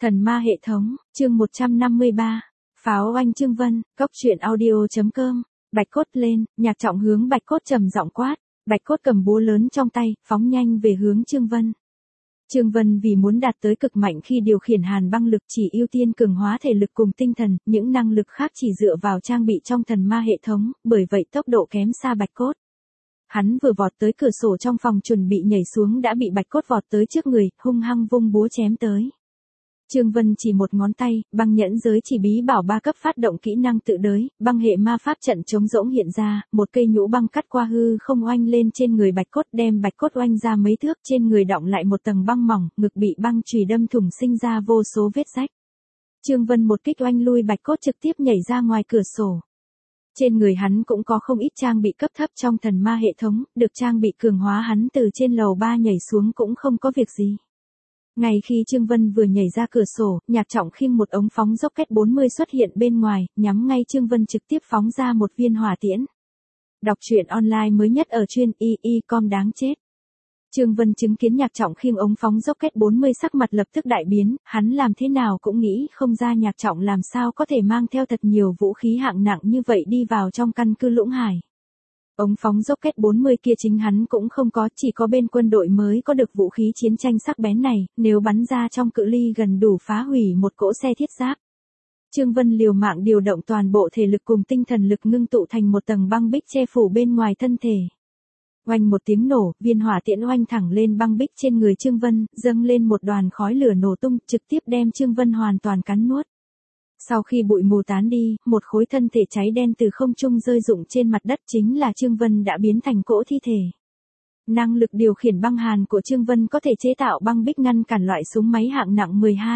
Thần ma hệ thống, chương 153. Pháo oanh Chương Vân, cốc truyện audio.com. Bạch Cốt lên, Nhạc Trọng hướng Bạch Cốt trầm giọng quát. Bạch Cốt cầm búa lớn trong tay, phóng nhanh về hướng Chương Vân. Chương Vân vì muốn đạt tới cực mạnh khi điều khiển hàn băng lực chỉ ưu tiên cường hóa thể lực cùng tinh thần, những năng lực khác chỉ dựa vào trang bị trong thần ma hệ thống, bởi vậy tốc độ kém xa Bạch Cốt. Hắn vừa vọt tới cửa sổ trong phòng chuẩn bị nhảy xuống đã bị Bạch Cốt vọt tới trước người, hung hăng vung búa chém tới. Chương Vân chỉ một ngón tay, băng nhẫn giới chỉ bí bảo 3 cấp phát động kỹ năng tự đới, băng hệ ma pháp trận chống rỗng hiện ra, một cây nhũ băng cắt qua hư không oanh lên trên người Bạch Cốt, đem Bạch Cốt oanh ra mấy thước, trên người đọng lại một tầng băng mỏng, ngực bị băng chùy đâm thủng sinh ra vô số vết rách. Chương Vân một kích oanh lui Bạch Cốt trực tiếp nhảy ra ngoài cửa sổ. Trên người hắn cũng có không ít trang bị cấp thấp trong thần ma hệ thống, được trang bị cường hóa hắn từ trên lầu 3 nhảy xuống cũng không có việc gì. Ngay khi Chương Vân vừa nhảy ra cửa sổ, Nhạc Trọng khiêng một ống phóng rocket 40 xuất hiện bên ngoài, nhắm ngay Chương Vân trực tiếp phóng ra một viên hỏa tiễn. Đọc truyện online mới nhất ở chuyên com đáng chết. Chương Vân chứng kiến Nhạc Trọng khiêng ống phóng rocket 40 sắc mặt lập tức đại biến, hắn làm thế nào cũng nghĩ không ra Nhạc Trọng làm sao có thể mang theo thật nhiều vũ khí hạng nặng như vậy đi vào trong căn cứ Lũng Hải. Ống phóng rocket 40 kia chính hắn cũng không có, chỉ có bên quân đội mới có được vũ khí chiến tranh sắc bén này, nếu bắn ra trong cự ly gần đủ phá hủy một cỗ xe thiết giáp. Chương Vân liều mạng điều động toàn bộ thể lực cùng tinh thần lực ngưng tụ thành một tầng băng bích che phủ bên ngoài thân thể. Oanh một tiếng nổ, viên hỏa tiễn oanh thẳng lên băng bích trên người Chương Vân, dâng lên một đoàn khói lửa nổ tung, trực tiếp đem Chương Vân hoàn toàn cắn nuốt. Sau khi bụi mù tán đi, một khối thân thể cháy đen từ không trung rơi rụng trên mặt đất, chính là Chương Vân đã biến thành cỗ thi thể. Năng lực điều khiển băng hàn của Chương Vân có thể chế tạo băng bích ngăn cản loại súng máy hạng nặng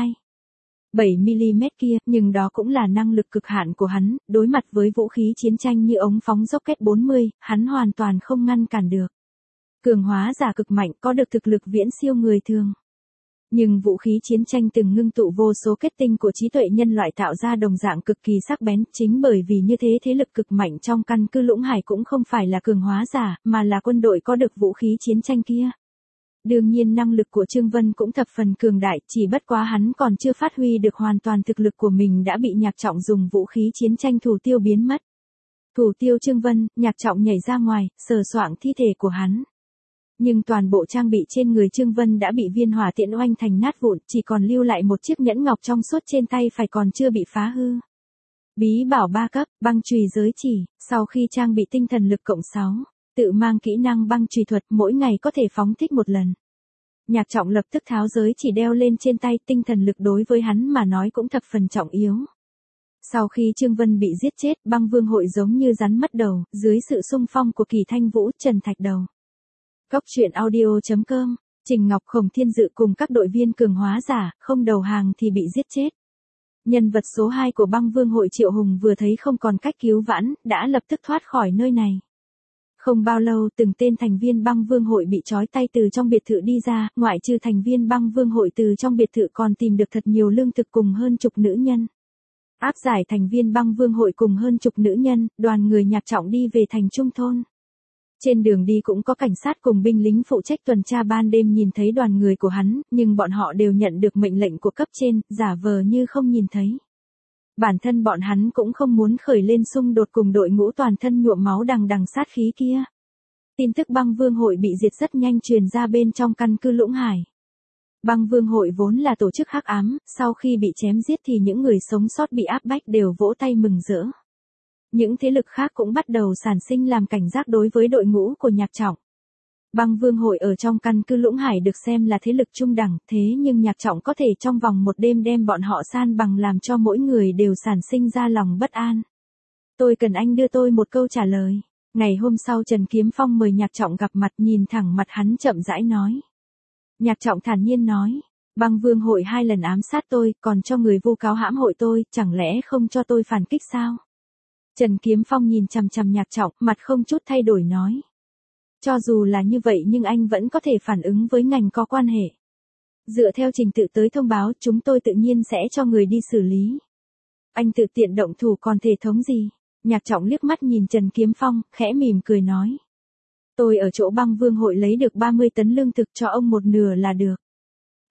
12.7mm kia, nhưng đó cũng là năng lực cực hạn của hắn, đối mặt với vũ khí chiến tranh như ống phóng rocket 40, hắn hoàn toàn không ngăn cản được. Cường hóa giả cực mạnh có được thực lực viễn siêu người thường. Nhưng vũ khí chiến tranh từng ngưng tụ vô số kết tinh của trí tuệ nhân loại tạo ra đồng dạng cực kỳ sắc bén, chính bởi vì như thế thế lực cực mạnh trong căn cứ Lũng Hải cũng không phải là cường hóa giả, mà là quân đội có được vũ khí chiến tranh kia. Đương nhiên năng lực của Chương Vân cũng thập phần cường đại, chỉ bất quá hắn còn chưa phát huy được hoàn toàn thực lực của mình đã bị Nhạc Trọng dùng vũ khí chiến tranh thủ tiêu biến mất. Thủ tiêu Chương Vân, Nhạc Trọng nhảy ra ngoài, sờ soạng thi thể của hắn. Nhưng toàn bộ trang bị trên người Chương Vân đã bị viên hỏa tiễn oanh thành nát vụn, chỉ còn lưu lại một chiếc nhẫn ngọc trong suốt trên tay phải còn chưa bị phá hư. Bí bảo 3 cấp, băng chùy giới chỉ, sau khi trang bị tinh thần lực cộng 6, tự mang kỹ năng băng chùy thuật mỗi ngày có thể phóng thích một lần. Nhạc Trọng lập tức tháo giới chỉ đeo lên trên tay, tinh thần lực đối với hắn mà nói cũng thập phần trọng yếu. Sau khi Chương Vân bị giết chết, băng vương hội giống như rắn mất đầu, dưới sự xung phong của Kỳ Thanh Vũ, Trần Thạch Đầu. Cốc truyện audio.com, Trình Ngọc Khổng Thiên Dự cùng các đội viên cường hóa giả, không đầu hàng thì bị giết chết. Nhân vật số 2 của băng vương hội Triệu Hùng vừa thấy không còn cách cứu vãn, đã lập tức thoát khỏi nơi này. Không bao lâu từng tên thành viên băng vương hội bị trói tay từ trong biệt thự đi ra, ngoại trừ thành viên băng vương hội từ trong biệt thự còn tìm được thật nhiều lương thực cùng hơn chục nữ nhân. Áp giải thành viên băng vương hội cùng hơn chục nữ nhân, đoàn người Nhạc Trọng đi về thành trung thôn. Trên đường đi cũng có cảnh sát cùng binh lính phụ trách tuần tra ban đêm nhìn thấy đoàn người của hắn, nhưng bọn họ đều nhận được mệnh lệnh của cấp trên, giả vờ như không nhìn thấy. Bản thân bọn hắn cũng không muốn khởi lên xung đột cùng đội ngũ toàn thân nhuộm máu đằng đằng sát khí kia. Tin tức băng vương hội bị diệt rất nhanh truyền ra bên trong căn cứ Lũng Hải. Băng vương hội vốn là tổ chức hắc ám, sau khi bị chém giết thì những người sống sót bị áp bách đều vỗ tay mừng rỡ. Những thế lực khác cũng bắt đầu sản sinh làm cảnh giác đối với đội ngũ của Nhạc Trọng. Băng vương hội ở trong căn cứ Lũng Hải được xem là thế lực trung đẳng, thế nhưng Nhạc Trọng có thể trong vòng một đêm đem bọn họ san bằng làm cho mỗi người đều sản sinh ra lòng bất an. Tôi cần anh đưa tôi một câu trả lời. Ngày hôm sau Trần Kiếm Phong mời Nhạc Trọng gặp mặt, nhìn thẳng mặt hắn chậm rãi nói. Nhạc Trọng thản nhiên nói, băng vương hội 2 lần ám sát tôi, còn cho người vu cáo hãm hội tôi, chẳng lẽ không cho tôi phản kích sao? Trần Kiếm Phong nhìn chằm chằm Nhạc Trọng, mặt không chút thay đổi nói. Cho dù là như vậy nhưng anh vẫn có thể phản ứng với ngành có quan hệ. Dựa theo trình tự tới thông báo, chúng tôi tự nhiên sẽ cho người đi xử lý. Anh tự tiện động thủ còn thể thống gì? Nhạc Trọng liếc mắt nhìn Trần Kiếm Phong, khẽ mỉm cười nói. Tôi ở chỗ băng vương hội lấy được 30 tấn lương thực cho ông một nửa là được.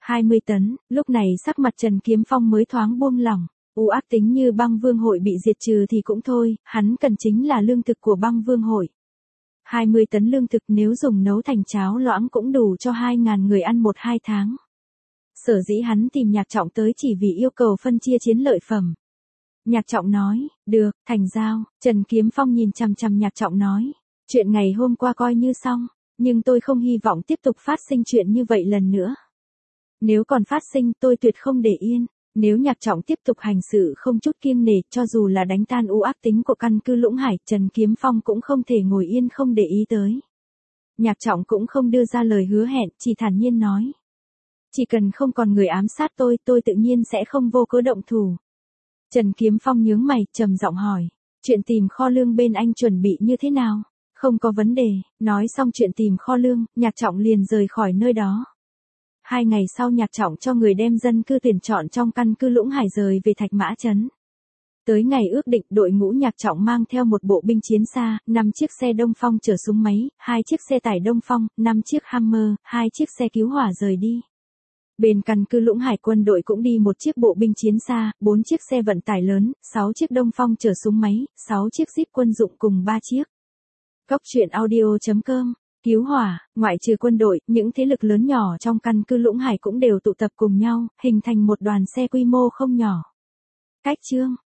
20 tấn, lúc này sắc mặt Trần Kiếm Phong mới thoáng buông lỏng. Ác tính như băng vương hội bị diệt trừ thì cũng thôi, hắn cần chính là lương thực của băng vương hội. 20 tấn lương thực nếu dùng nấu thành cháo loãng cũng đủ cho 2.000 người ăn 1-2 tháng. Sở dĩ hắn tìm Nhạc Trọng tới chỉ vì yêu cầu phân chia chiến lợi phẩm. Nhạc Trọng nói, được, thành giao. Trần Kiếm Phong nhìn chằm chằm Nhạc Trọng nói, chuyện ngày hôm qua coi như xong, nhưng tôi không hy vọng tiếp tục phát sinh chuyện như vậy lần nữa. Nếu còn phát sinh tôi tuyệt không để yên. Nếu Nhạc Trọng tiếp tục hành sự không chút kiêng nể, cho dù là đánh tan ác tính của căn cứ Lũng Hải, Trần Kiếm Phong cũng không thể ngồi yên không để ý tới. Nhạc Trọng cũng không đưa ra lời hứa hẹn, chỉ thản nhiên nói. Chỉ cần không còn người ám sát tôi tự nhiên sẽ không vô cớ động thủ. Trần Kiếm Phong nhướng mày, trầm giọng hỏi. Chuyện tìm kho lương bên anh chuẩn bị như thế nào? Không có vấn đề. Nói xong chuyện tìm kho lương, Nhạc Trọng liền rời khỏi nơi đó. 2 ngày sau Nhạc Trọng cho người đem dân cư tuyển chọn trong căn cứ Lũng Hải rời về Thạch Mã Trấn. Tới ngày ước định đội ngũ Nhạc Trọng mang theo một bộ binh chiến xa, 5 chiếc xe Đông Phong chở súng máy, 2 chiếc xe tải Đông Phong, 5 chiếc Hammer, 2 chiếc xe cứu hỏa rời đi. Bên căn cứ Lũng Hải quân đội cũng đi một chiếc bộ binh chiến xa, 4 chiếc xe vận tải lớn, 6 chiếc Đông Phong chở súng máy, 6 chiếc Jeep quân dụng cùng 3 chiếc. Góc truyện audio.com. Cứu hỏa, ngoại trừ quân đội, những thế lực lớn nhỏ trong căn cứ Lũng Hải cũng đều tụ tập cùng nhau, hình thành một đoàn xe quy mô không nhỏ. Cách chương